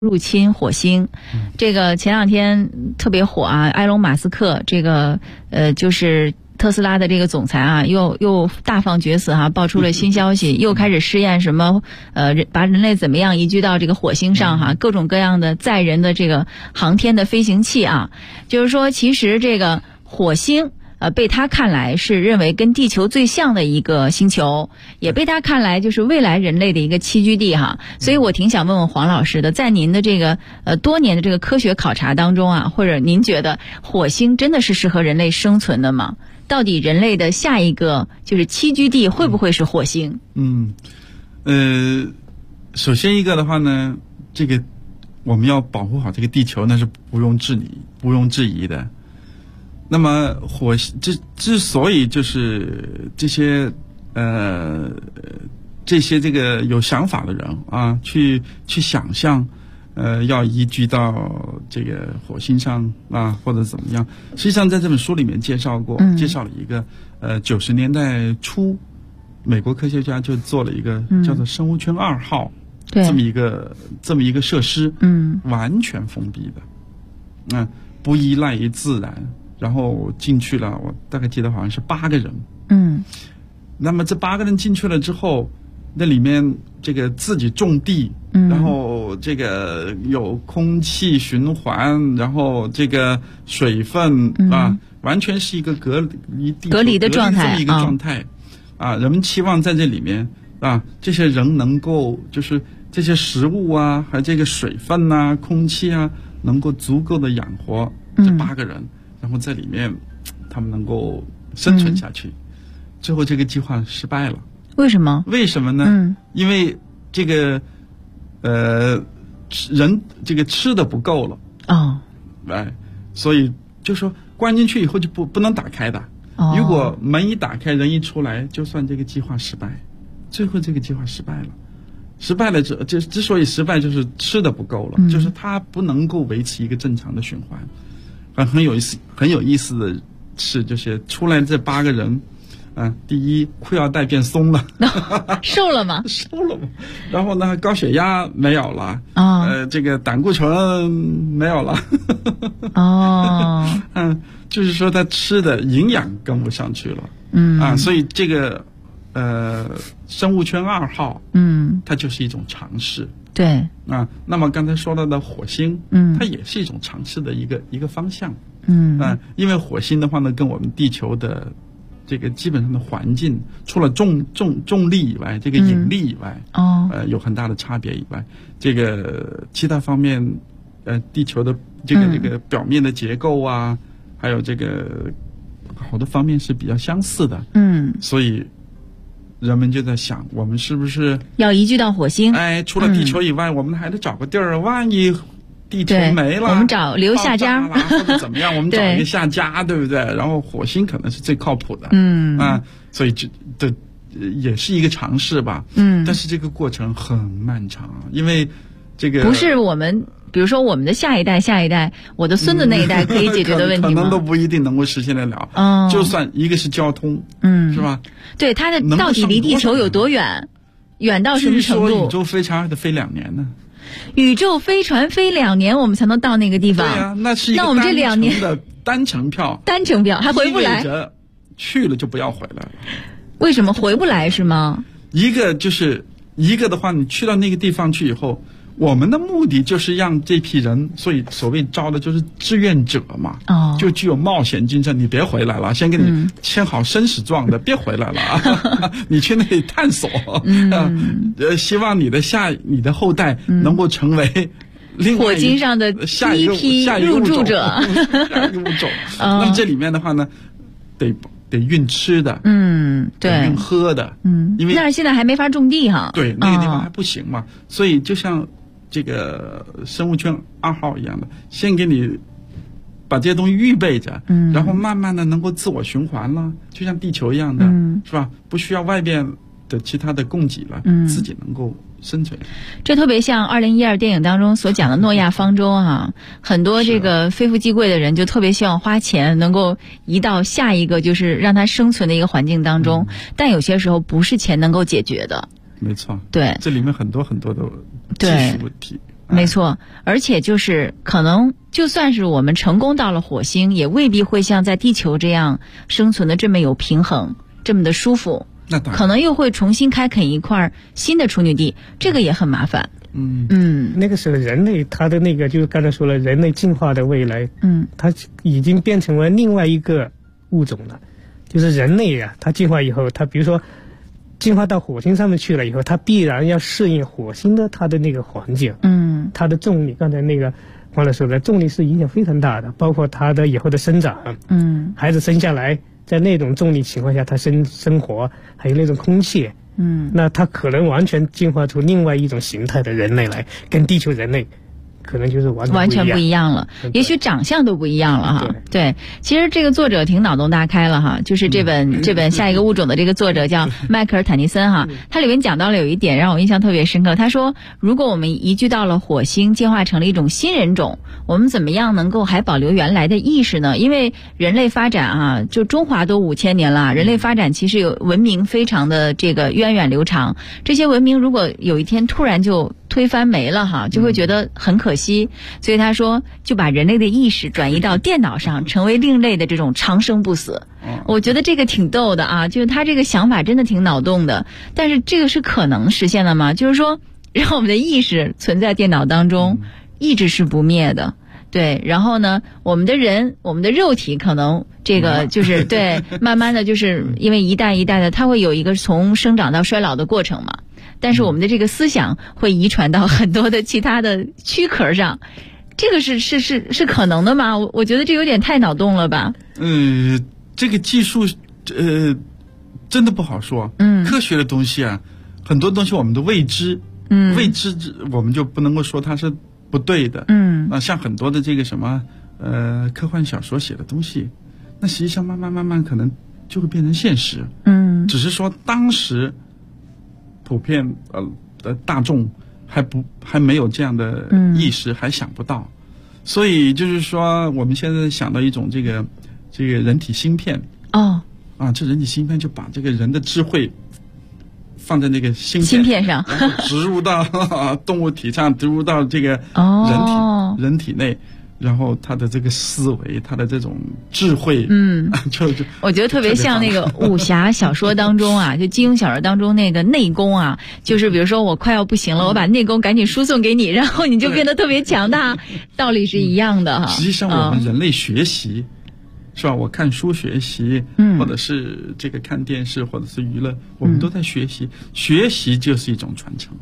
入侵火星，这个前两天特别火啊，埃隆·马斯克这个就是特斯拉的这个总裁啊，又大放厥词爆出了新消息，又开始试验什么把人类怎么样移居到这个火星上各种各样的载人的这个航天的飞行器啊，就是说其实这个火星被他看来是认为跟地球最像的一个星球，也被他看来就是未来人类的一个栖居地所以我挺想问问黄老师的，在您的这个多年的这个科学考察当中或者您觉得火星真的是适合人类生存的吗？到底人类的下一个就是栖居地会不会是火星？ 首先一个的话呢，这个我们要保护好这个地球，那是毋庸置疑的。那么火星之所以就是这些这个有想法的人去想象要移居到这个火星上或者怎么样，实际上在这本书里面介绍了一个90年代初美国科学家就做了一个叫做生物圈2号这么一个设施，完全封闭的，不依赖于自然。然后进去了，我大概记得好像是8个人。那么这8个人进去了之后，那里面这个自己种地，然后这个有空气循环，然后这个水分完全是一个隔离的状态，这么一个状态人们期望在这里面这些人能够就是这些食物还有这个水分空气能够足够的养活这8个人。然后在里面他们能够生存下去。最后这个计划失败了。 为什么呢？因为这个人这个吃的不够了所以就说关进去以后就不能打开的。如果门一打开，人一出来，就算这个计划失败。最后这个计划失败了之所以失败，就是吃的不够了，就是它不能够维持一个正常的循环。很有意思的是，就是出来这8个人，第一裤腰带变松了， 瘦了吗？ 瘦了嘛。然后呢，高血压没有了，这个胆固醇没有了，就是说他吃的营养跟不上去了，所以这个生物圈2号，它就是一种尝试。 对那么刚才说到的火星，它也是一种尝试的一个方向。因为火星的话呢，跟我们地球的这个基本上的环境，除了重力以外，这个引力以外，有很大的差别以外，这个其他方面，地球的这个表面的结构还有这个好多方面是比较相似的。所以人们就在想，我们是不是要移居到火星？ 除了地球以外，我们还得找个地儿，万一地球没了， 我们留下家或者怎么样，我们找一个下家，对不对？然后火星可能是最靠谱的。所以这也是一个尝试吧。但是这个过程很漫长，因为这个不是我们。比如说我们的下一代，我的孙子那一代可以解决的问题吗？ 可能都不一定能够实现得了。就算一个是交通，是吧？ 对，它的到底离地球有多远？远到什么程度？ 据说宇宙飞船还得飞2年呢。 宇宙飞船飞2年，我们才能到那个地方。 对那是一个我们这2年的单程票还回不来， 意味着去了就不要回来了。 为什么回不来是吗？ 一个的话，你去到那个地方去以后。我们的目的就是让这批人，所谓招的就是志愿者嘛，就具有冒险精神。你别回来了，先给你签好生死状的，别回来了你去那里探索，希望你的后代能够成为另外火星上的第一批入住者， 下一个物种。那么这里面的话呢，得运吃的， 对， 运喝的，因为但是现在还没法种地对，那个地方还不行嘛，所以就像这个生物圈2号一样的，先给你把这些东西预备着，然后慢慢的能够自我循环了，就像地球一样的，是吧？不需要外边的其他的供给了，自己能够生存。 这特别像2012电影当中所讲的诺亚方舟很多这个非富即贵的人就特别希望花钱能够移到下一个就是让他生存的一个环境当中，但有些时候不是钱能够解决的。 没错， 对， 这里面很多的技术问题没错，而且就是可能就算是我们成功到了火星，也未必会像在地球这样生存的这么有平衡，这么的舒服。 那当然， 可能又会重新开垦一块新的处女地，这个也很麻烦。 那个时候人类他的那个就是刚才说了，人类进化的未来，他已经变成了另外一个物种了。就是人类啊，他进化以后，他比如说进化到火星上面去了以后，他必然要适应火星的它的那个环境，它的重力，刚才那个黄老师说的，重力是影响非常大的，包括他的以后的生长，孩子生下来在那种重力情况下他生活，还有那种空气，那他可能完全进化出另外一种形态的人类来，跟地球人类可能就是完全不一样了，也许长相都不一样了哈。对，其实这个作者挺脑洞大开了哈，就是这本下一个物种的这个作者叫迈克尔·坦尼森哈，他里面讲到了有一点让我印象特别深刻。他说，如果我们移居到了火星，进化成了一种新人种，我们怎么样能够还保留原来的意识呢？因为人类发展啊，就中华都5000年了，人类发展其实有文明非常的这个源远流长，这些文明如果有一天突然就推翻没了哈，就会觉得很可惜。所以他说，就把人类的意识转移到电脑上，成为另类的这种长生不死。我觉得这个挺逗的啊，就是他这个想法真的挺脑洞的。但是这个是可能实现的吗？就是说，让我们的意识存在电脑当中，意志是不灭的。对，然后呢，我们的肉体可能这个就是对，慢慢的就是因为一代一代的，它会有一个从生长到衰老的过程嘛。但是我们的这个思想会遗传到很多的其他的躯壳上，这个是可能的吗？我觉得这有点太脑洞了吧。 这个技术真的不好说。科学的东西啊，很多东西我们都未知，未知我们就不能够说它是不对的。像很多的这个什么科幻小说写的东西，那实际上慢慢可能就会变成现实。只是说当时普遍大众还没有这样的意识，还想不到，所以就是说我们现在想到一种这个人体芯片。这人体芯片就把这个人的智慧放在那个芯片上， 然后植入到动物体上，植入到这个人体内。然后他的这个思维，他的这种智慧， 我觉得特别像那个武侠小说当中啊，就金庸小说当中那个内功啊，就是比如说我快要不行了，我把内功赶紧输送给你，然后你就变得特别强大，道理是一样的哈。 实际上我们人类学习，是吧？我看书学习，或者是这个看电视，或者是娱乐，我们都在学习，学习就是一种传承。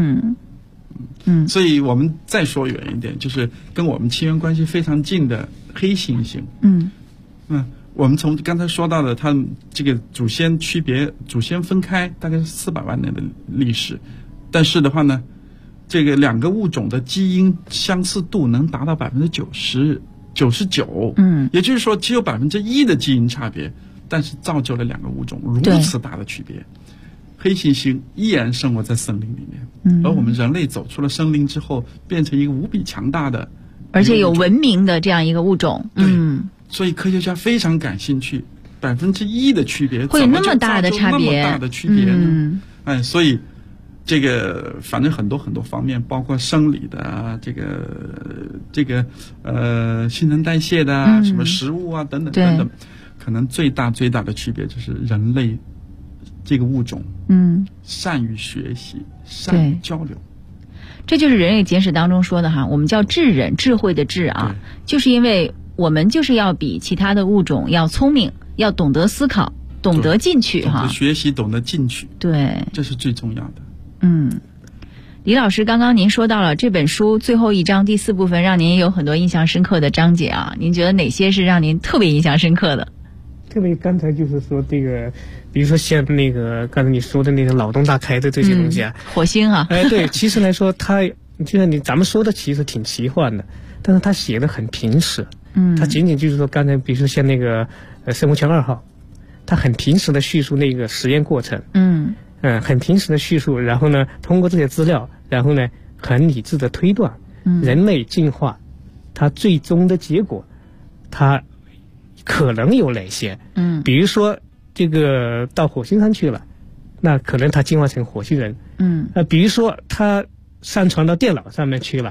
所以我们再说远一点，就是跟我们亲缘关系非常近的黑猩猩。我们从刚才说到的，它这个祖先分开，大概是400万年的历史，但是的话呢，这个两个物种的基因相似度能达到99%，也就是说只有1%的基因差别，但是造就了两个物种如此大的区别。黑猩猩依然生活在森林里面，而我们人类走出了森林之后，变成一个无比强大的， 而且有文明的这样一个物种。 所以科学家非常感兴趣，1%的区别会有那么大的差别， 那么大的区别呢？所以这个反正很多方面，包括生理的这个新陈代谢的什么食物啊等等，可能最大的区别就是人类这个物种善于学习，善于交流。 这就是人类简史当中说的哈，我们叫智人，智慧的智啊，就是因为我们就是要比其他的物种要聪明，要懂得思考，懂得进取哈， 懂得学习，懂得进取， 对， 这是最重要的。 李老师，刚刚您说到了这本书最后一章第4部分，让您有很多印象深刻的章节啊，您觉得哪些是让您特别印象深刻的？ 特别刚才就是说这个，比如说像那个刚才你说的那个脑洞大开的这些东西啊， 火星啊， 对，其实来说它就像咱们说的其实挺奇幻的，但是他写的很平实。他仅仅就是说刚才比如说像那个生物圈2号，他很平实的叙述那个实验过程，很平实的叙述，然后呢通过这些资料，然后呢很理智的推断，人类进化它最终的结果，它可能有哪些？比如说这个到火星上去了，那可能它进化成火星人。比如说它上传到电脑上面去了，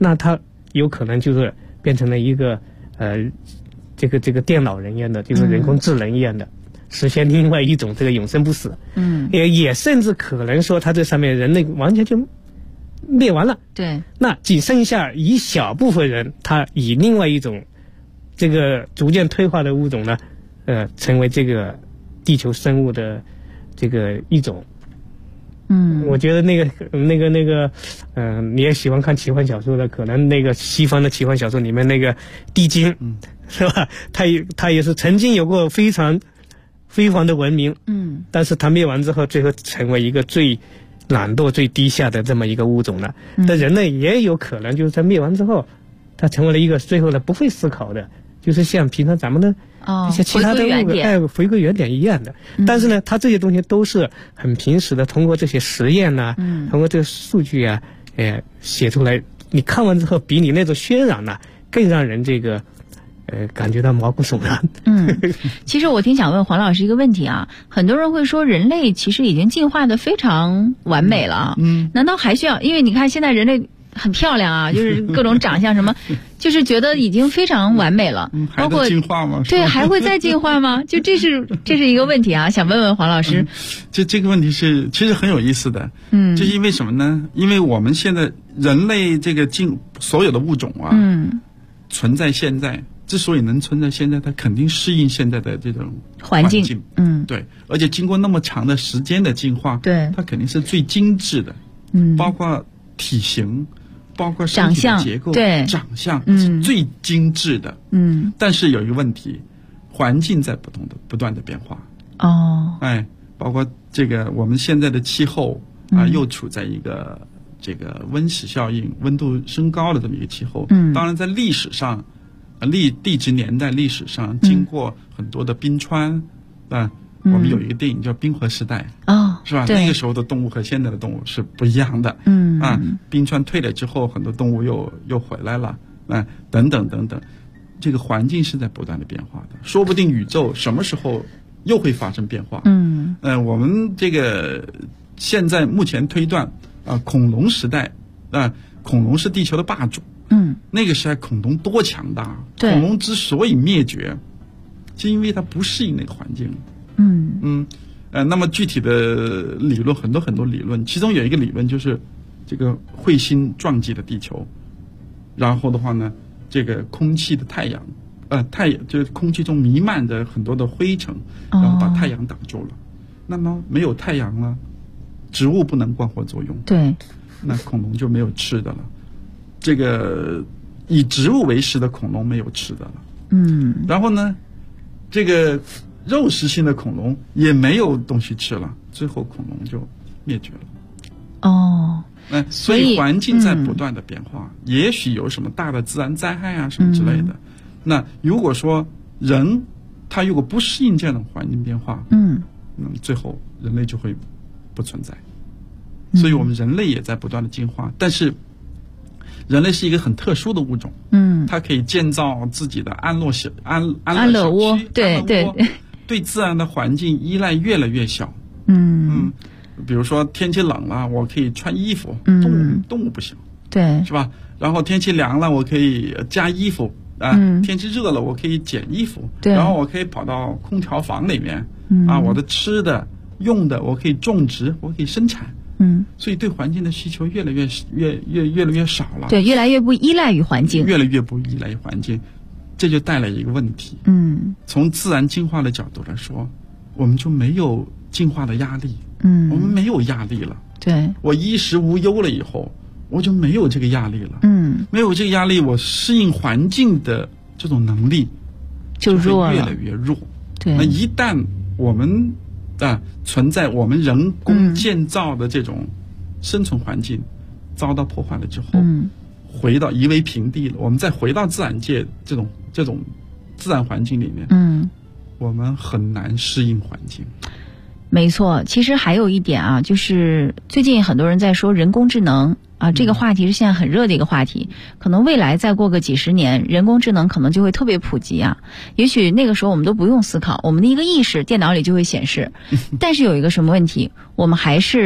那它有可能就是变成了一个这个电脑人一样的，就是人工智能一样的，实现另外一种这个永生不死。也甚至可能说，它这上面人类完全就灭完了。 对， 那仅剩下一小部分人，他以另外一种这个逐渐退化的物种呢，成为这个地球生物的这个一种。我觉得那个，你也喜欢看奇幻小说的，可能那个西方的奇幻小说里面那个地精，是吧？他也是曾经有过非常辉煌的文明，但是他灭完之后，最后成为一个最懒惰、最低下的这么一个物种了。但人类也有可能就是在灭完之后，他成为了一个最后的不会思考的，就是像平常咱们的一些其他的物回归原点一样的。但是呢，它这些东西都是很平时的，通过这些实验呐，通过这个数据啊，写出来。你看完之后，比你那种渲染呢，更让人这个感觉到毛骨悚然。 其实我挺想问黄老师一个问题啊，很多人会说人类其实已经进化的非常完美了，难道还需要？因为你看现在人类很漂亮啊，就是各种长相什么，就是觉得已经非常完美了。包括进化吗？ 对，还会再进化吗？就这是一个问题啊，想问问黄老师。 这个问题是其实很有意思的。这是因为什么呢？因为我们现在人类这个所有的物种啊，存在现在，之所以能存在现在，它肯定适应现在的这种环境。对，而且经过那么长的时间的进化， 对， 它肯定是最精致的。包括体型。包括身体的结构， 对， 长相是最精致的。但是有一个问题，环境在不断的变化。包括这个我们现在的气候啊，又处在一个这个温室效应、温度升高的这么一个气候。当然在历史上，地质年代历史上经过很多的冰川我们有一个电影叫《冰河时代》，是吧？那个时候的动物和现在的动物是不一样的。冰川退了之后，很多动物又回来了，等等等等，这个环境是在不断的变化的，说不定宇宙什么时候又会发生变化。我们这个现在目前推断恐龙时代恐龙是地球的霸主。那个时代恐龙多强大！恐龙之所以灭绝，是因为它不适应那个环境。那么具体的理论很多理论，其中有一个理论就是这个彗星撞击了地球，然后的话呢，这个空气的太阳就是空气中弥漫着很多的灰尘，然后把太阳挡住了。那么没有太阳了，植物不能光合作用， 对， 那恐龙就没有吃的了。这个以植物为食的恐龙没有吃的了。然后呢，这个肉食性的恐龙也没有东西吃了，最后恐龙就灭绝了。所以环境在不断的变化，也许有什么大的自然灾害啊什么之类的。那如果说人他如果不适应这种环境变化，那么最后人类就会不存在。所以我们人类也在不断的进化，但是人类是一个很特殊的物种。它可以建造自己的安乐窝， 对自然的环境依赖越来越小。比如说天气冷了，我可以穿衣服，动物不行， 对， 是吧？然后天气凉了，我可以加衣服天气热了，我可以减衣服，然后我可以跑到空调房里面我的吃的用的我可以种植，我可以生产。所以对环境的需求越来越少了， 对，越来越不依赖于环境， 这就带来一个问题。从自然进化的角度来说，我们就没有进化的压力。我们没有压力了。 对， 我衣食无忧了以后，我就没有这个压力了。没有这个压力，我适应环境的这种能力就会越来越弱。 对， 那一旦我们存在我们人工建造的这种生存环境遭到破坏了之后，回到夷为平地了，我们再回到自然界这种自然环境里面，我们很难适应环境。 没错，其实还有一点啊，就是最近很多人在说人工智能这个话题是现在很热的一个话题。可能未来再过个几十年，人工智能可能就会特别普及也许那个时候我们都不用思考，我们的一个意识电脑里就会显示。但是有一个什么问题，我们还是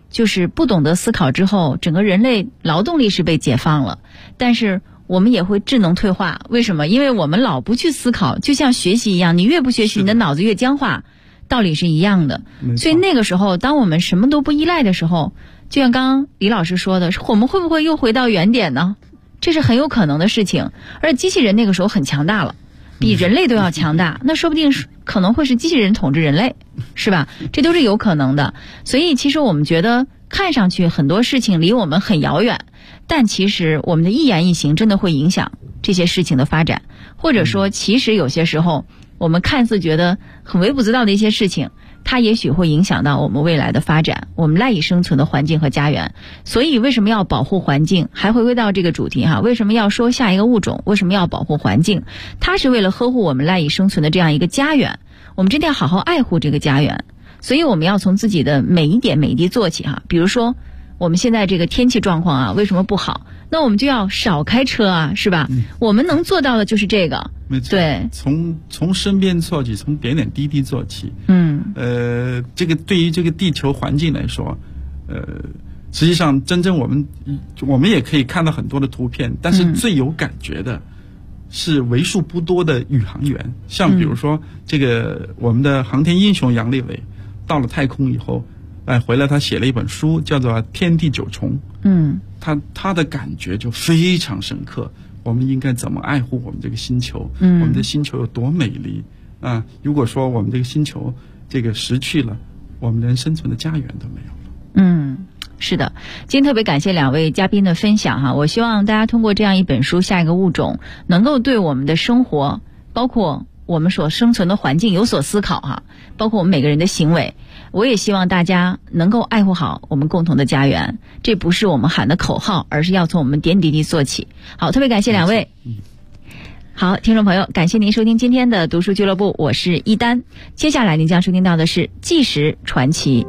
就是不懂得思考之后，整个人类劳动力是被解放了，但是我们也会智能退化。为什么？因为我们老不去思考，就像学习一样，你越不学习，你的脑子越僵化，道理是一样的。所以那个时候，当我们什么都不依赖的时候，就像刚刚李老师说的，我们会不会又回到原点呢？这是很有可能的事情。而机器人那个时候很强大了，比人类都要强大，那说不定可能会是机器人统治人类，是吧？这都是有可能的。所以其实我们觉得看上去很多事情离我们很遥远，但其实我们的一言一行真的会影响这些事情的发展，或者说其实有些时候我们看似觉得很微不足道的一些事情，它也许会影响到我们未来的发展，我们赖以生存的环境和家园。所以为什么要保护环境，还回归到这个主题为什么要说下一个物种，为什么要保护环境？它是为了呵护我们赖以生存的这样一个家园，我们真的要好好爱护这个家园。所以我们要从自己的每一点每一滴做起比如说我们现在这个天气状况为什么不好，那我们就要少开车是吧？我们能做到的就是这个。 没错， 对， 从身边做起，从点点滴滴做起。这个对于这个地球环境来说，实际上真正我们也可以看到很多的图片，但是最有感觉的是为数不多的宇航员，像比如说这个我们的航天英雄杨利伟，到了太空以后，回来他写了一本书，叫做《天地九重》。他的感觉就非常深刻。我们应该怎么爱护我们这个星球？我们的星球有多美丽啊！如果说我们这个星球这个失去了，我们连生存的家园都没有了。 是的，今天特别感谢两位嘉宾的分享我希望大家通过这样一本书《下一个物种》，能够对我们的生活，包括我们所生存的环境有所思考包括我们每个人的行为。我也希望大家能够爱护好我们共同的家园，这不是我们喊的口号，而是要从我们点滴滴做起。好，特别感谢两位。好，听众朋友，感谢您收听今天的读书俱乐部，我是一丹。接下来您将收听到的是《纪实传奇》。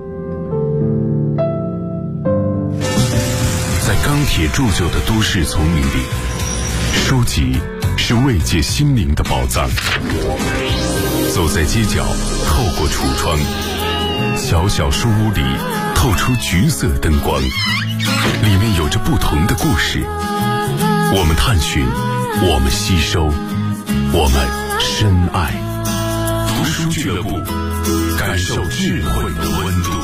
在钢铁铸就的都市丛林里，书籍是慰藉心灵的宝藏。走在街角，透过橱窗，小小书屋里透出橘色灯光，里面有着不同的故事。我们探寻，我们吸收，我们深爱。读书俱乐部，感受智慧的温度。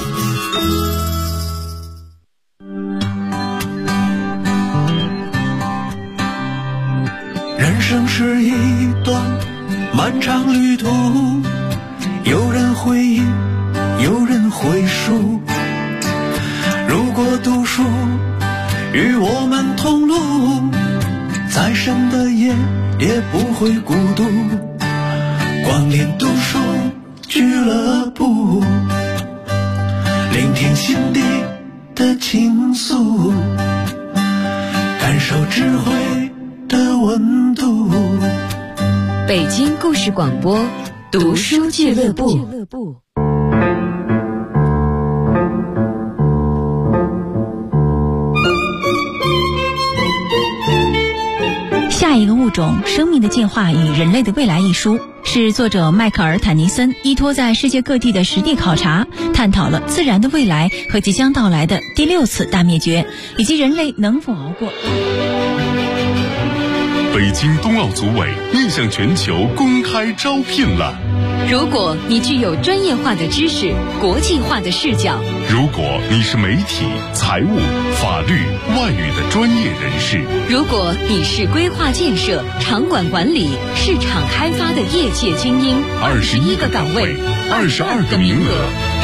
人生是一段漫长旅途，有人回忆，有人回述。如果读书与我们同路，再深的夜也不会孤独。光临读书俱乐部，聆听心底的倾诉，感受智慧的温度。 北京故事广播读书俱乐部。 下一个物种：生命的进化与人类的未来一书，是作者迈克尔·坦尼森依托在世界各地的实地考察，探讨了自然的未来和即将到来的第6次大灭绝，以及人类能否熬过。 北京冬奥组委面向全球公开招聘了。 如果你具有专业化的知识、国际化的视角， 如果你是媒体、财务、法律、外语的专业人士， 如果你是规划建设、场馆管理、市场开发的业界精英，21个岗位，22个名额。